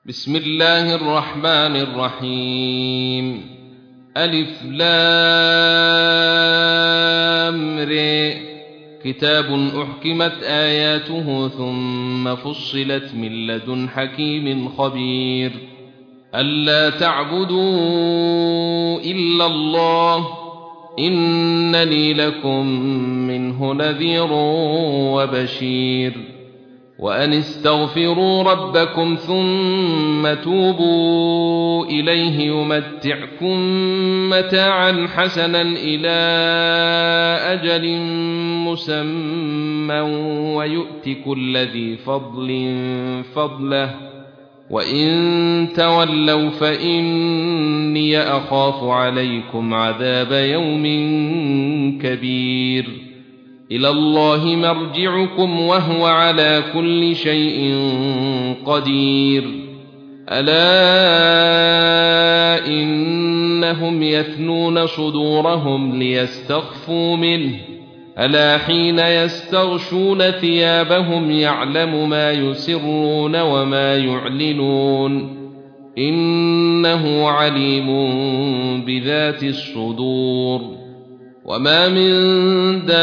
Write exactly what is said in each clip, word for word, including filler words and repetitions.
بسم الله الرحمن الرحيم. ألف لام ر. كتاب أحكمت آياته ثم فصلت من لدن حكيم خبير. ألا تعبدوا إلا الله إنني لكم منه نذير وبشير. وأن استغفروا ربكم ثم توبوا إليه يمتعكم متاعا حسنا إلى أجل مسمى ويؤت كل ذي فضل فضله وإن تولوا فإني أخاف عليكم عذاب يوم كبير. إلى الله مرجعكم وهو على كل شيء قدير. ألا إنهم يثنون صدورهم ليستخفوا منه ألا حين يستغشون ثيابهم يعلم ما يسرون وما يعلنون إنه عليم بذات الصدور. وما من دابة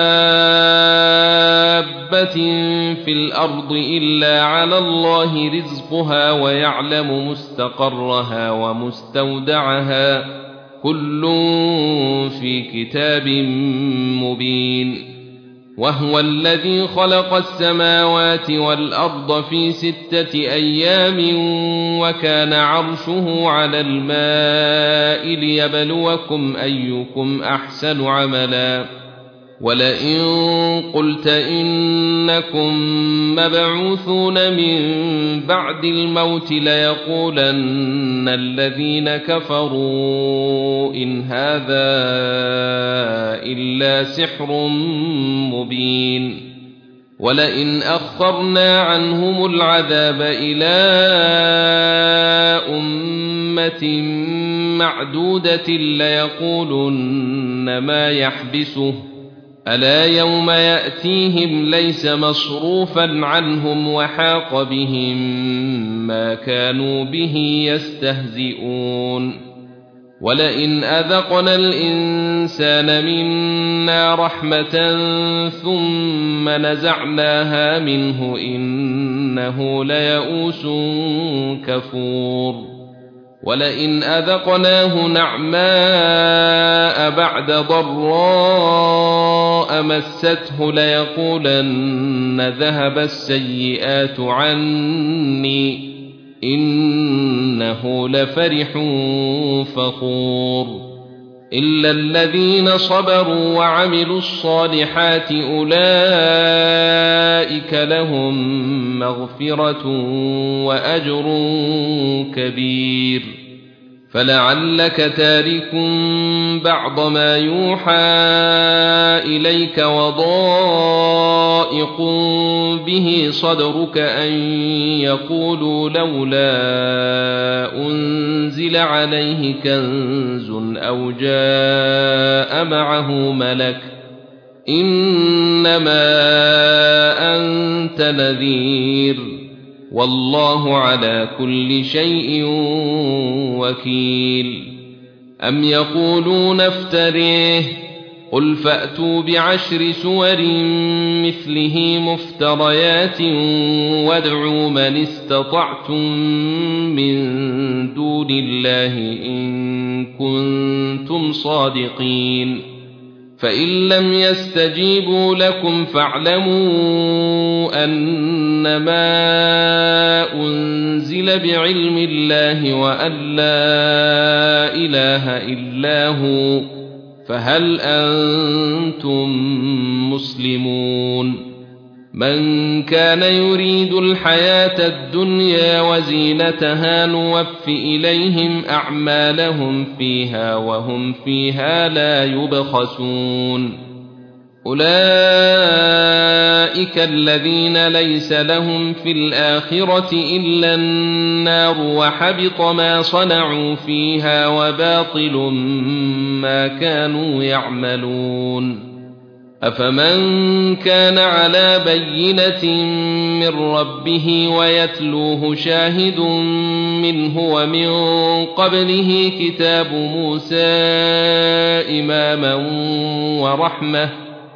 في الأرض إلا على الله رزقها ويعلم مستقرها ومستودعها كل في كتاب مبين. وهو الذي خلق السماوات والأرض في ستة أيام وكان عرشه على الماء ليبلوكم أيكم أحسن عملا. ولئن قلت إنكم مبعوثون من بعد الموت ليقولن الذين كفروا إن هذا إلا سحر مبين. ولئن أخرنا عنهم العذاب إلى أمة معدودة ليقولن ما يحبسه ألا يوم يأتيهم ليس مصروفا عنهم وحاق بهم ما كانوا به يستهزئون. ولئن أذقنا الإنسان منا رحمة ثم نزعناها منه إنه ليئوس كفور. ولئن أذقناه نعماء بعد ضراء مسته ليقولن ذهب السيئات عني إنه لفرح فخور. إلا الذين صبروا وعملوا الصالحات أولئك لهم مغفرة وأجر كبير. فلعلك تارك بعض ما يوحى إليك وضائق به صدرك أن يقولوا لولا أنزل عليه كنز أو جاء معه ملك إنما أنت نذير والله على كل شيء وكيل. أم يقولون افتريه قل فأتوا بعشر سور مثله مفتريات وادعوا من استطعتم من دون الله إن كنتم صادقين. فإن لم يستجيبوا لكم فاعلموا أنما أنزل بعلم الله وأن لا إله إلا هو فهل أنتم مسلمون. من كان يريد الحياة الدنيا وزينتها نوف إليهم أعمالهم فيها وهم فيها لا يبخسون. أولئك الذين ليس لهم في الآخرة إلا النار وحبط ما صنعوا فيها وباطل ما كانوا يعملون. أفمن كان على بينة من ربه ويتلوه شاهد منه ومن قبله كتاب موسى إماما ورحمة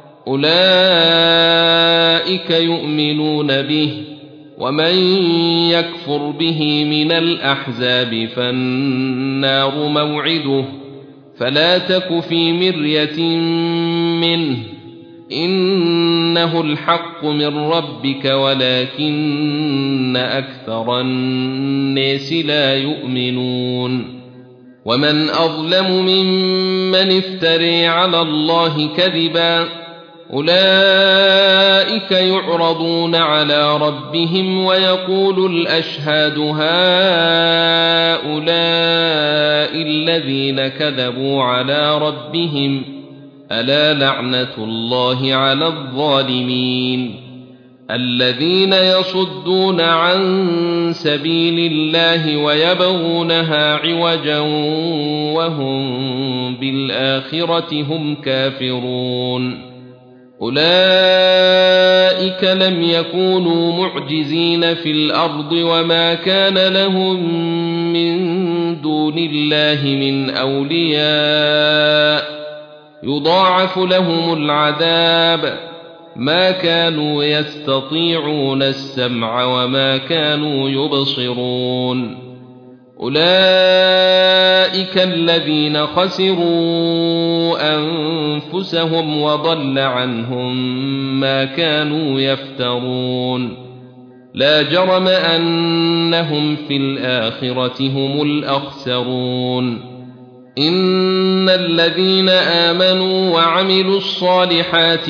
أولئك يؤمنون به ومن يكفر به من الأحزاب فالنار موعده فلا تك في مرية منه إنه الحق من ربك ولكن أكثر الناس لا يؤمنون ومن أظلم ممن افتري على الله كذبا أولئك يعرضون على ربهم ويقول الأشهاد هؤلاء الذين كذبوا على ربهم ألا لعنة الله على الظالمين الذين يصدون عن سبيل الله ويبغونها عوجا وهم بالآخرة هم كافرون أولئك لم يكونوا معجزين في الأرض وما كان لهم من دون الله من أولياء يضاعف لهم العذاب ما كانوا يستطيعون السمع وما كانوا يبصرون أولئك الذين خسروا أنفسهم وضل عنهم ما كانوا يفترون لا جرم أنهم في الآخرة هم الأخسرون إن الذين آمنوا وعملوا الصالحات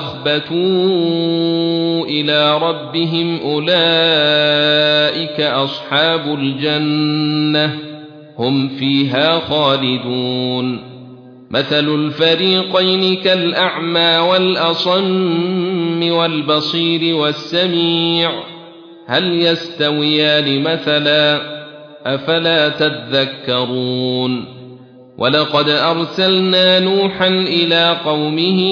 وأخبتوا إلى ربهم أولئك أصحاب الجنة هم فيها خالدون مثل الفريقين كالأعمى والأصم والبصير والسميع هل يستويان مثلا أفلا تذكرون ولقد أرسلنا نوحا إلى قومه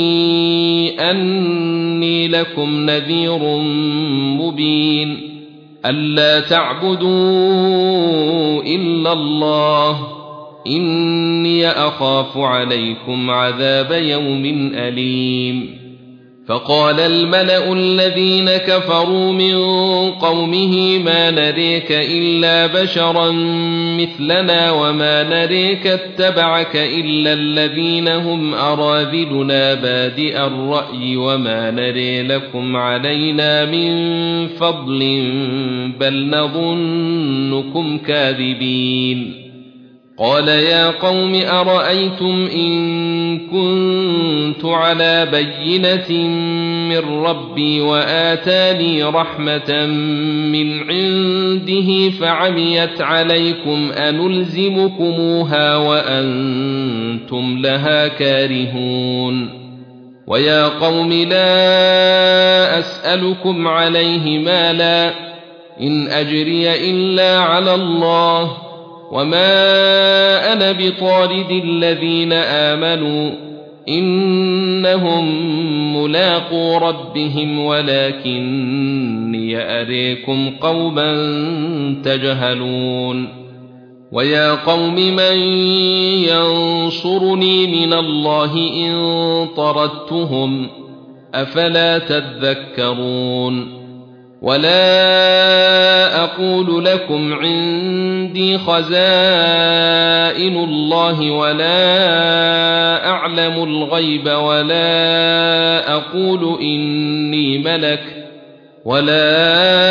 أني لكم نذير مبين ألا تعبدوا إلا الله إني أخاف عليكم عذاب يوم أليم فقال الملأ الذين كفروا من قومه ما نريك إلا بشرا مثلنا وما نريك اتبعك إلا الذين هم أراذلنا بادئ الرأي وما نري لكم علينا من فضل بل نظنكم كاذبين قال يا قوم أرأيتم إن كنت على بينة من ربي وآتاني رحمة من عنده فعميت عليكم أنلزمكموها وأنتم لها كارهون ويا قوم لا أسألكم عليه مالا إن أجري إلا على الله وما أنا بطارد الذين آمنوا إنهم ملاقو ربهم ولكني أريكم قوما تجهلون ويا قوم من ينصرني من الله إن طردتهم أفلا تذكرون ولا أقول لكم عندي خزائن الله ولا أعلم الغيب ولا أقول إني ملك ولا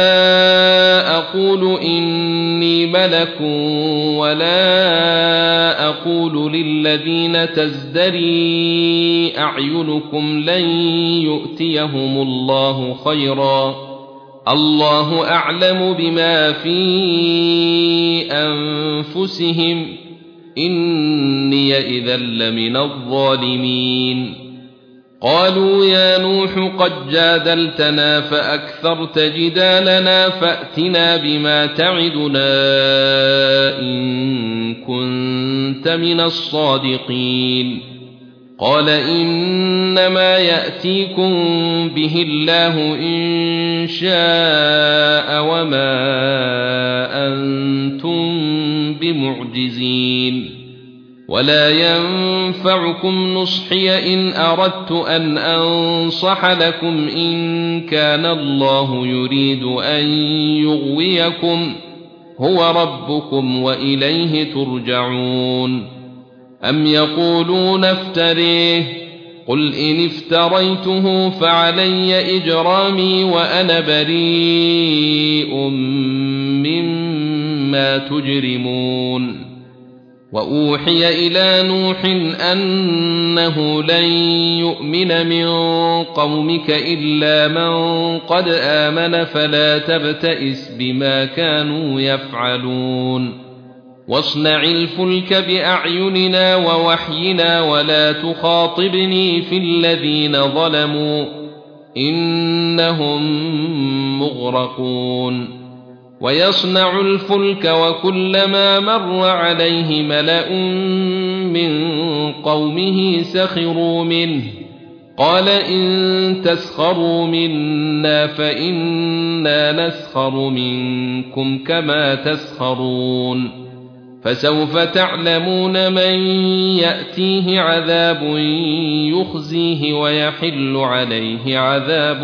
أقول إني ملك ولا أقول للذين تزدري أعينكم لن يؤتيهم الله خيرا الله أعلم بما في أنفسهم إني إذا لمن الظالمين قالوا يا نوح قد جادلتنا فأكثرت جدالنا فأتنا بما تعدنا إن كنت من الصادقين قال إنما يأتيكم به الله إن شاء وما أنتم بمعجزين ولا ينفعكم نصحي إن أردت أن أنصح لكم إن كان الله يريد أن يغويكم هو ربكم وإليه ترجعون أم يقولون افتريه قل إن افتريته فعلي إجرامي وأنا بريء مما تجرمون وأوحي إلى نوح أنه لن يؤمن من قومك إلا من قد آمن فلا تبتئس بما كانوا يفعلون واصنع الفلك بأعيننا ووحينا ولا تخاطبني في الذين ظلموا إنهم مغرقون ويصنع الفلك وكلما مر عليه ملأ من قومه سخروا منه قال إن تسخروا منا فإنا نسخر منكم كما تسخرون فسوف تعلمون من يأتيه عذاب يخزيه ويحل عليه عذاب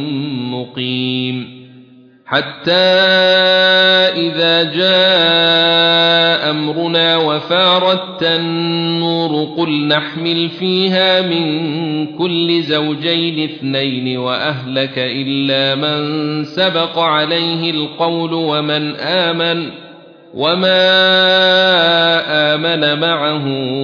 مقيم حتى إذا جاء أمرنا وفارت النور قل نحمل فيها من كل زوجين اثنين وأهلك إلا من سبق عليه القول ومن آمن وما آمن معه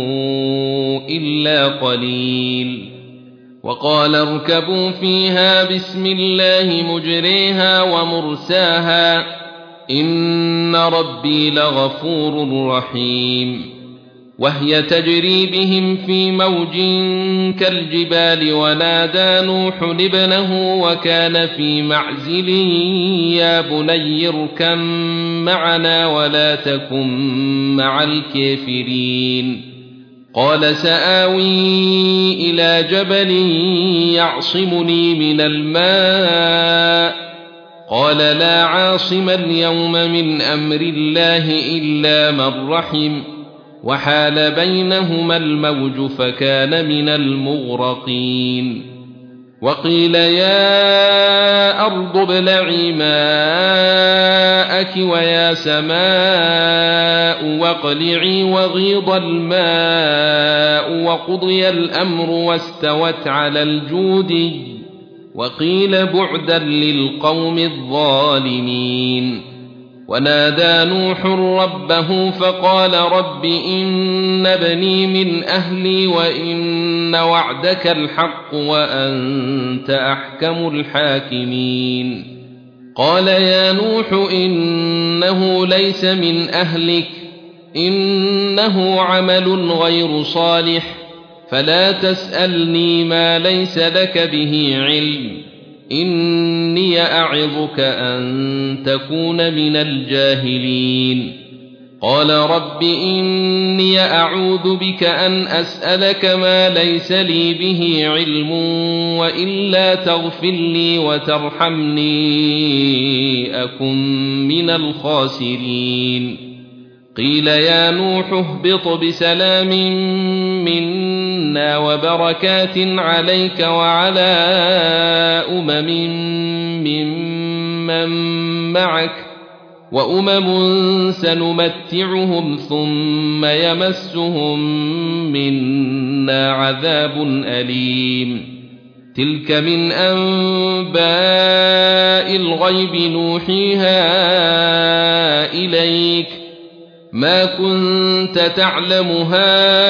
إلا قليل وقال اركبوا فيها بسم الله مجريها ومرساها إن ربي لغفور رحيم وهي تجري بهم في موج كالجبال ونادى نوح ابنه وكان في معزل يا بني اركب معنا ولا تكن مع الكافرين قال سآوي إلى جبل يعصمني من الماء قال لا عاصم اليوم من أمر الله إلا من رحم وحال بينهما الموج فكان من المغرقين وقيل يا أرض ابلعي ماءك ويا سماء واقلعي وغيض الماء وقضي الأمر واستوت على الجود وقيل بعدا للقوم الظالمين ونادى نوح ربه فقال رب إن ابني من أهلي وإن وعدك الحق وأنت أحكم الحاكمين قال يا نوح إنه ليس من أهلك إنه عمل غير صالح فلا تسألني ما ليس لك به علم إني أعظك أن تكون من الجاهلين قال رب إني أعوذ بك أن أسألك ما ليس لي به علم وإلا تغفر لي وترحمني أكن من الخاسرين قيل يا نوح اهبط بسلام منا وبركات عليك وعلى أمم ممن معك وأمم سنمتعهم ثم يمسهم منا عذاب أليم تلك من أنباء الغيب نوحيها إليك ما كنت تعلمها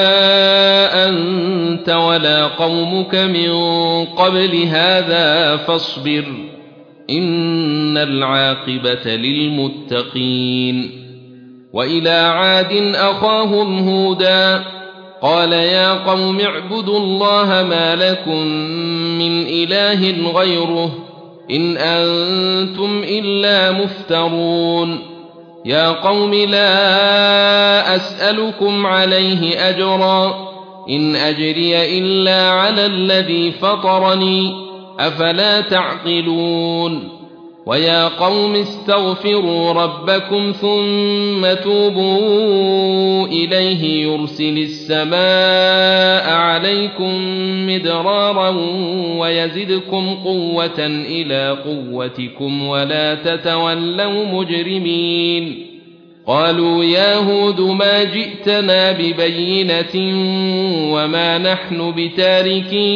أنت ولا قومك من قبل هذا فاصبر إن العاقبة للمتقين وإلى عاد أخاهم هودا قال يا قوم اعبدوا الله ما لكم من إله غيره إن أنتم إلا مفترون يا قوم لا أسألكم عليه أجرا إن أجري إلا على الذي فطرني أفلا تعقلون ويا قوم استغفروا ربكم ثم توبوا إليه يرسل السماء عليكم مدرارا ويزدكم قوة إلى قوتكم ولا تتولوا مجرمين قالوا يا هود ما جئتنا ببينة وما نحن بتاركي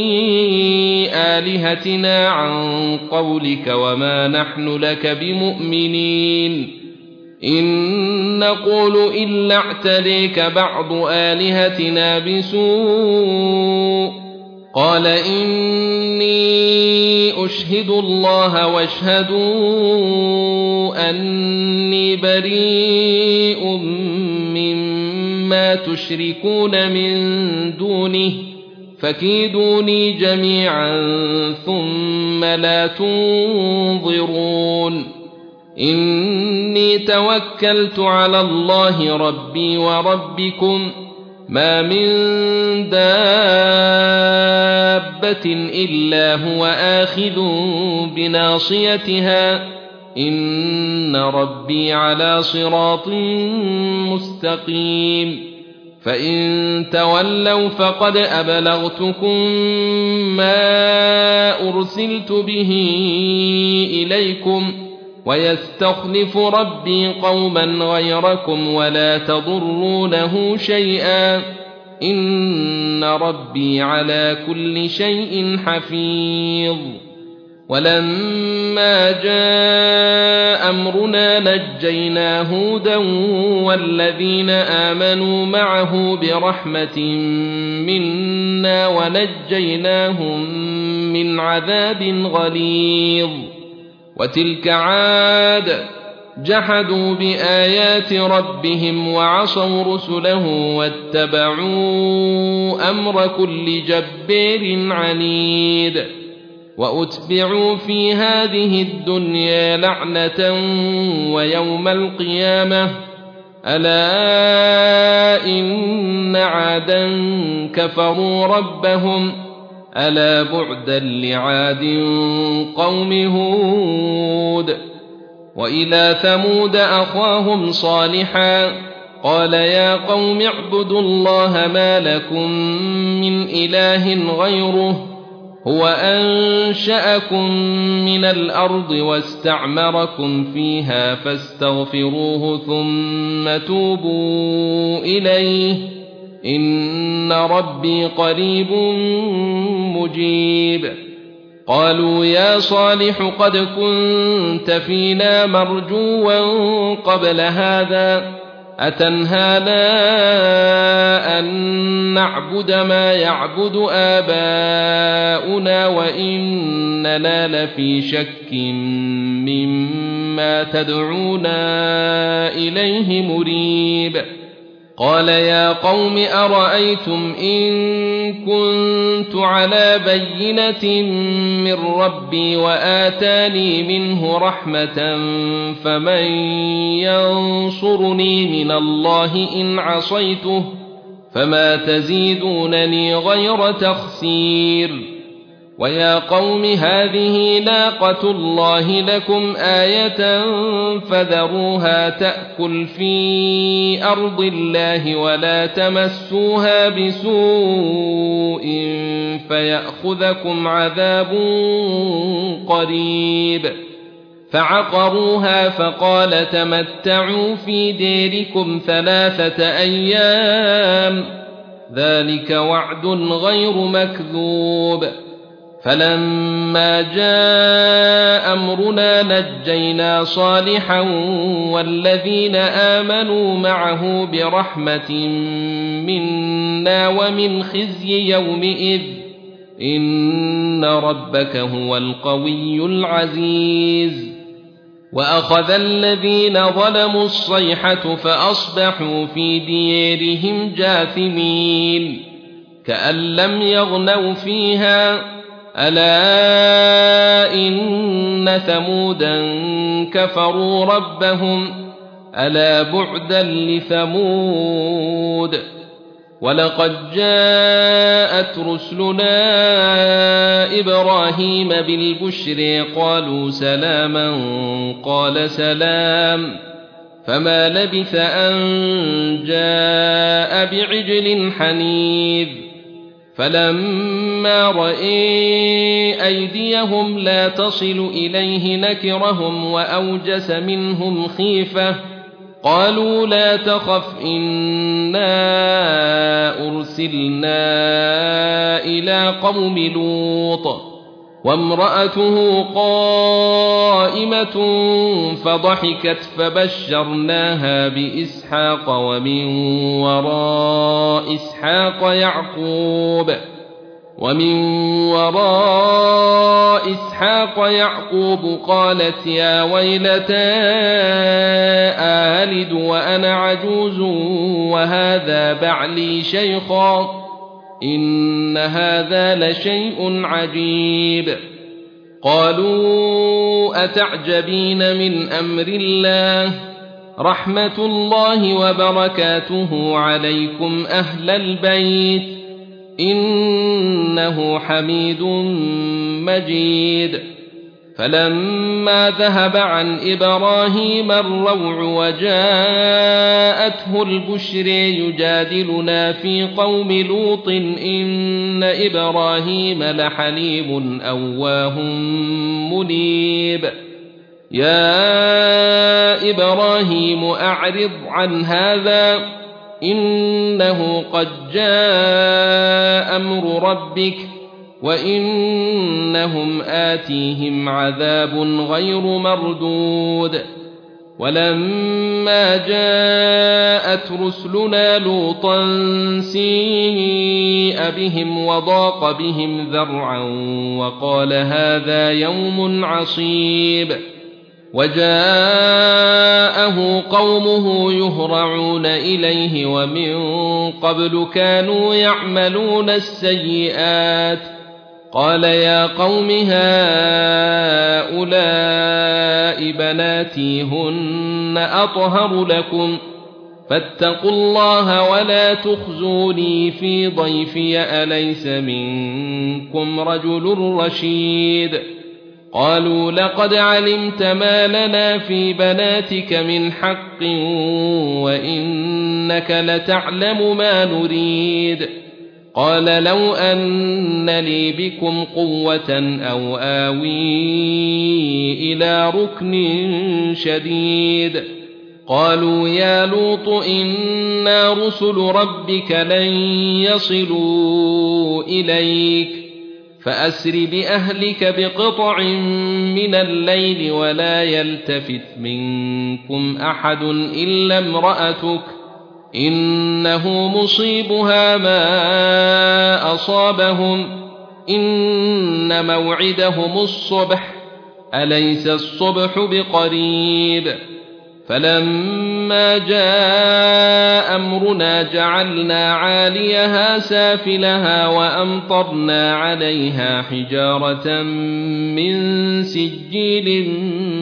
آلهتنا عن قولك وما نحن لك بمؤمنين إن نقول إلا اعتليك بعض آلهتنا بسوء قال إني أشهد الله واشهدوا أني بريء مما تشركون من دونه فكيدوني جميعا ثم لا تنظرون إني توكلت على الله ربي وربكم ما من دابة إلا هو آخذ بناصيتها إن ربي على صراط مستقيم فإن تولوا فقد أبلغتكم ما أرسلت به إليكم ويستخلف ربي قوما غيركم ولا تضرونه شيئا إن ربي على كل شيء حفيظ ولما جاء أمرنا نجينا هودا والذين آمنوا معه برحمة منا ونجيناهم من عذاب غليظ وتلك عاد جحدوا بآيات ربهم وعصوا رسله واتبعوا أمر كل جبار عنيد وأتبعوا في هذه الدنيا لعنة ويوم القيامة ألا إن عادا كفروا ربهم ألا بعدا لعاد قوم هود وإلى ثمود أخاهم صالحا قال يا قوم اعبدوا الله ما لكم من إله غيره هو أنشأكم من الأرض واستعمركم فيها فاستغفروه ثم توبوا إليه إن ربي قريب مجيب قالوا يا صالح قد كنت فينا مرجوا قبل هذا أتنهانا أن نعبد ما يعبد آباؤنا وإننا لفي شك مما تدعونا إليه مريب قال يا قوم أرأيتم إن كنت على بينة من ربي وآتاني منه رحمة فمن ينصرني من الله إن عصيته فما تزيدونني غير تخسير ويا قوم هذه ناقة الله لكم آية فذروها تأكل في أرض الله ولا تمسوها بسوء فيأخذكم عذاب قريب فعقروها فقال تمتعوا في ديركم ثلاثة أيام ذلك وعد غير مكذوب فلما جاء أمرنا نجينا صالحا والذين آمنوا معه برحمة منا ومن خزي يومئذ إن ربك هو القوي العزيز وأخذ الذين ظلموا الصيحة فأصبحوا في ديارهم جاثمين كأن لم يغنوا فيها ألا إن ثمودا كفروا ربهم ألا بعدا لثمود ولقد جاءت رسلنا إبراهيم بالبشر قالوا سلاما قال سلام فما لبث أن جاء بعجل حنيذ فلما رأى أيديهم لا تصل إليه نكرهم وأوجس منهم خيفة قالوا لا تخف إنا أرسلنا إلى قوم لوط وامرأته قائمة فضحكت فبشرناها بإسحاق ومن وراء إسحاق يعقوب ومن وراء إسحاق يعقوب قالت يا ويلتى آلد وأنا عجوز وهذا بعلي شيخا إن هذا لشيء عجيب قالوا أتعجبين من أمر الله رحمة الله وبركاته عليكم أهل البيت إنه حميد مجيد فلما ذهب عن إبراهيم الروع وجاءته البشر يجادلنا في قوم لوط إن إبراهيم لحليم أواه منيب يا إبراهيم أعرض عن هذا إنه قد جاء أمر ربك وإنهم آتيهم عذاب غير مردود ولما جاءت رسلنا لوطا سيء بهم وضاق بهم ذرعا وقال هذا يوم عصيب وجاءه قومه يهرعون إليه ومن قبل كانوا يعملون السيئات قال يا قوم هؤلاء بناتي هن أطهر لكم فاتقوا الله ولا تخزوني في ضيفي أليس منكم رجل رشيد قالوا لقد علمت ما لنا في بناتك من حق وإنك لتعلم ما نريد قال لو أن لي بكم قوة أو آوي إلى ركن شديد قالوا يا لوط إنا رسل ربك لن يصلوا إليك فأسر بأهلك بقطع من الليل ولا يلتفت منكم أحد إلا امرأتك إنه مصيبها ما أصابهم إن موعدهم الصبح أليس الصبح بقريب فلما جاء أمرنا جعلنا عاليها سافلها وأمطرنا عليها حجارة من سجيل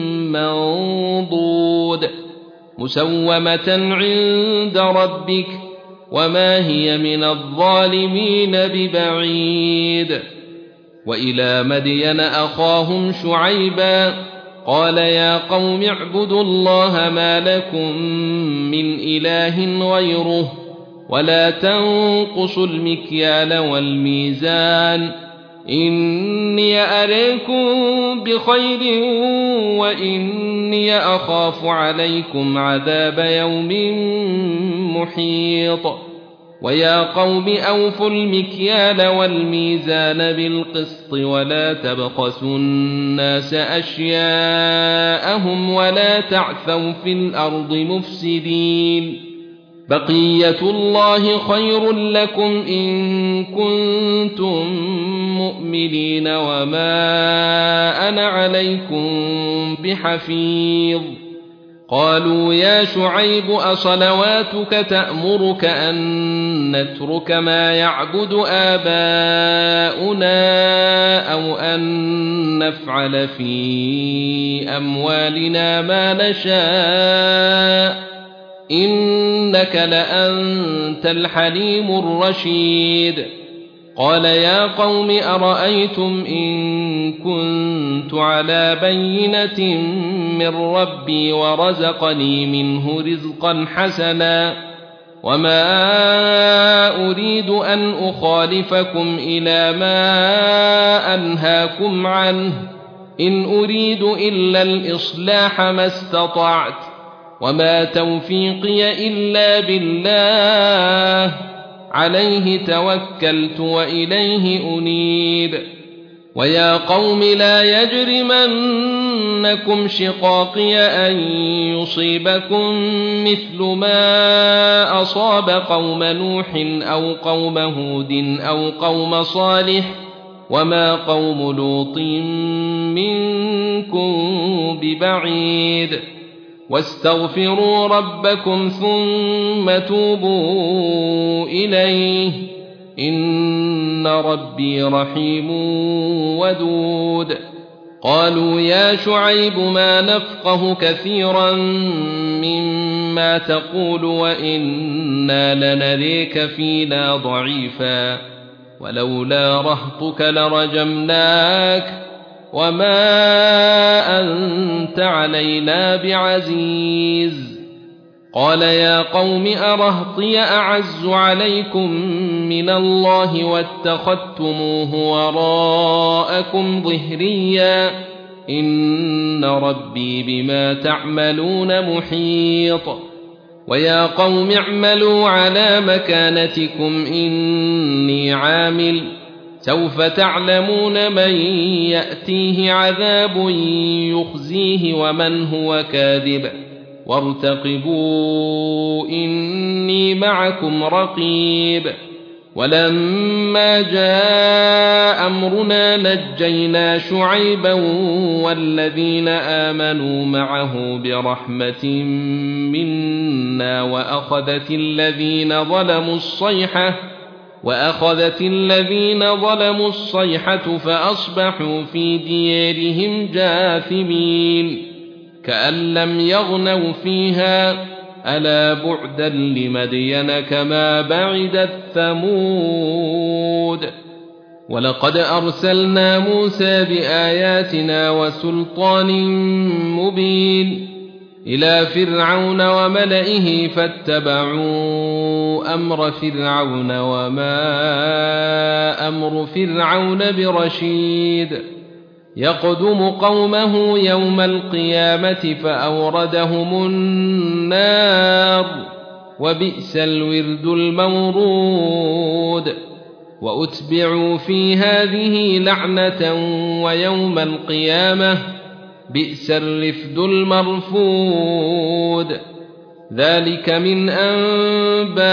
منضود مسومة عند ربك وما هي من الظالمين ببعيد وإلى مدين أخاهم شعيبا قال يا قوم اعبدوا الله ما لكم من إله غيره ولا تنقصوا المكيال والميزان إني أريكم بخير وإني أخاف عليكم عذاب يوم محيط ويا قوم أوفوا المكيال والميزان بالقسط ولا تبخسوا الناس أشياءهم ولا تعثوا في الأرض مفسدين بقية الله خير لكم إن كنتم مؤمنين وما أنا عليكم بحفيظ قالوا يا شعيب أصلواتك تأمرك أن نترك ما يعبد آباؤنا أو أن نفعل في أموالنا ما نشاء إنك إنك لأنت الحليم الرشيد قال يا قوم أرأيتم إن كنت على بينة من ربي ورزقني منه رزقا حسنا وما أريد أن أخالفكم إلى ما أنهاكم عنه إن أريد إلا الإصلاح ما استطعت وما توفيقي إلا بالله عليه توكلت وإليه أنيب ويا قوم لا يجرمنكم شقاقي أن يصيبكم مثل ما أصاب قوم نوح أو قوم هود أو قوم صالح وما قوم لوط منكم ببعيد واستغفروا ربكم ثم توبوا إليه إن ربي رحيم ودود قالوا يا شعيب ما نفقه كثيرا مما تقول وإنا لنريك فينا ضعيفا ولولا رهطك لرجمناك وما أنت علينا بعزيز قال يا قوم أرهطي أعز عليكم من الله واتخذتموه وراءكم ظهريا إن ربي بما تعملون محيط ويا قوم اعملوا على مكانتكم إني عامل سوف تعلمون من يأتيه عذاب يخزيه ومن هو كاذب وارتقبوا إني معكم رقيب ولما جاء أمرنا نجينا شعيبا والذين آمنوا معه برحمة منا وأخذت الذين ظلموا الصيحة وأخذت الذين ظلموا الصيحة فأصبحوا في ديارهم جاثمين كأن لم يغنوا فيها ألا بعدا لمدين كما بعدت ثمود ولقد أرسلنا موسى بآياتنا وسلطان مبين إلى فرعون وملئه فاتبعوا أمر فرعون وما أمر فرعون برشيد يقدم قومه يوم القيامة فأوردهم النار وبئس الورد المورود وأتبعوا في هذه لعنة ويوم القيامة بئس الرفد المرفود ذلك من أنباء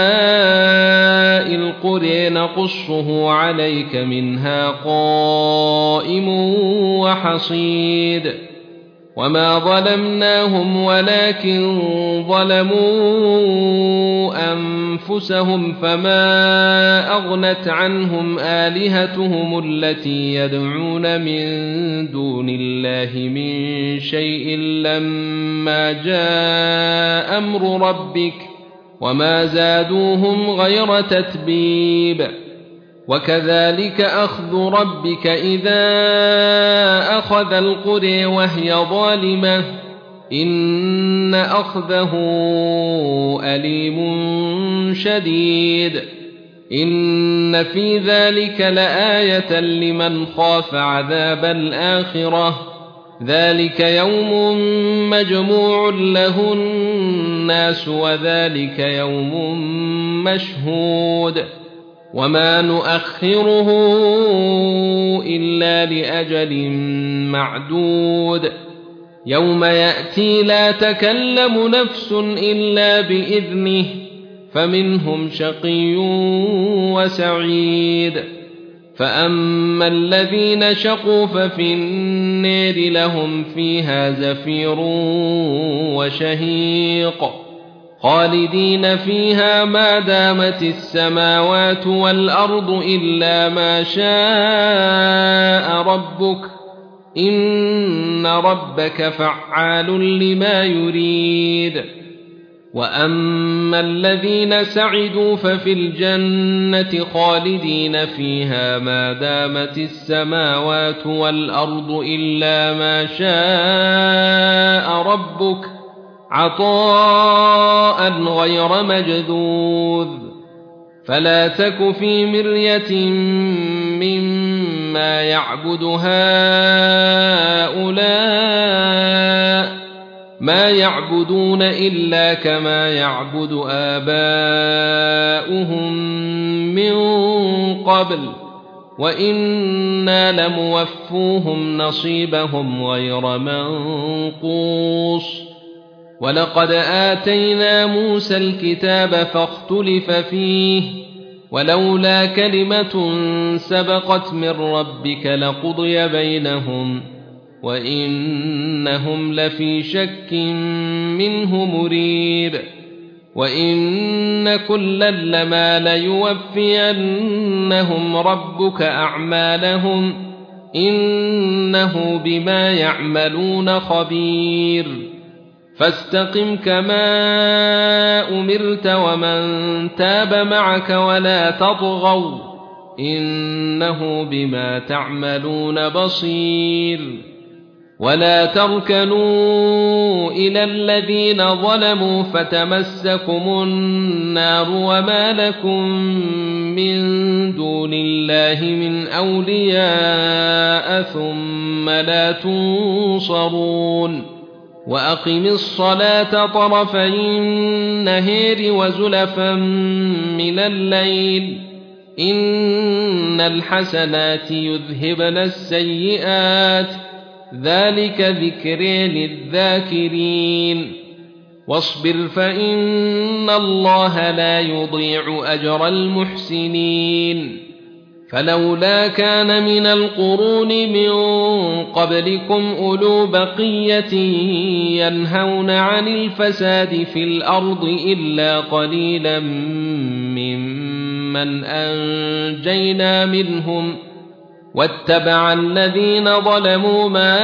القرى نقصه عليك منها قائم وحصيد وما ظلمناهم ولكن ظلموا أنفسهم فما أغنت عنهم آلهتهم التي يدعون من دون الله من شيء لما جاء أمر ربك وما زادوهم غير تتبيب وكذلك أخذ ربك إذا أخذ القرى وهي ظالمة إن أخذه أليم شديد إن في ذلك لآية لمن خاف عذاب الآخرة ذلك يوم مجموع له الناس وذلك يوم مشهود وما نؤخره إلا لأجل معدود يوم يأتي لا تكلم نفس إلا بإذنه فمنهم شقي وسعيد فأما الذين شقوا ففي النار لهم فيها زفير وشهيق خالدين فيها ما دامت السماوات والأرض إلا ما شاء ربك إن ربك فعال لما يريد وأما الذين سعدوا ففي الجنة خالدين فيها ما دامت السماوات والأرض إلا ما شاء ربك عطاء غير مجذوذ فلا تك في مرية مما يعبد هؤلاء ما يعبدون إلا كما يعبد آباؤهم من قبل وإنا لموفوهم نصيبهم غير منقوص ولقد آتينا موسى الكتاب فاختلف فيه ولولا كلمة سبقت من ربك لقضي بينهم وإنهم لفي شك منه مريب وإن كلا لما ليوفينهم ربك أعمالهم إنه بما يعملون خبير فاستقم كما أمرت ومن تاب معك ولا تطغوا إنه بما تعملون بصير ولا تركنوا إلى الذين ظلموا فتمسكم النار وما لكم من دون الله من أولياء ثم لا تنصرون وأقم الصلاة طرفي النهار وزلفا من الليل إن الحسنات يذهبن السيئات ذلك ذكر للذاكرين واصبر فإن الله لا يضيع أجر المحسنين فلولا كان من القرون من قبلكم أولو بقية ينهون عن الفساد في الأرض إلا قليلا ممن أنجينا منهم واتبع الذين ظلموا ما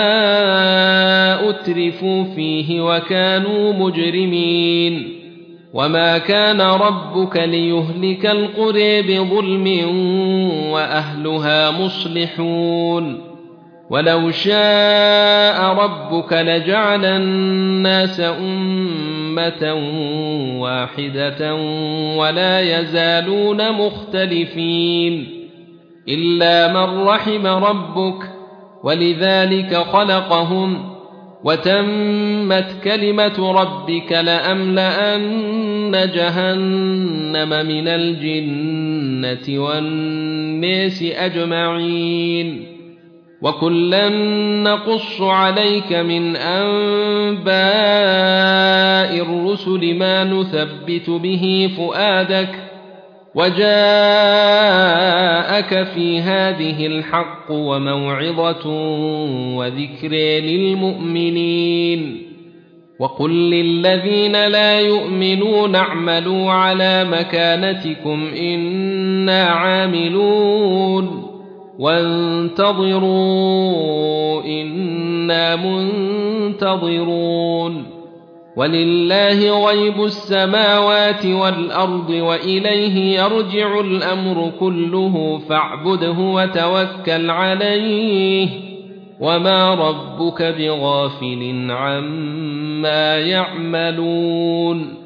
أترفوا فيه وكانوا مجرمين وما كان ربك ليهلك القرى بظلم وأهلها مصلحون ولو شاء ربك لجعل الناس أمة واحدة ولا يزالون مختلفين إلا من رحم ربك ولذلك خلقهم وتمت كلمة ربك لأملأن جهنم من الجنة والناس أجمعين وكلا نقص عليك من أنباء الرسل ما نثبت به فؤادك وجاءك في هذه الحق وموعظة وذكر للمؤمنين وقل للذين لا يؤمنون اعملوا على مكانتكم إنا عاملون وانتظروا إنا منتظرون ولله غيب السماوات والأرض وإليه يرجع الأمر كله فاعبده وتوكل عليه وما ربك بغافل عما يعملون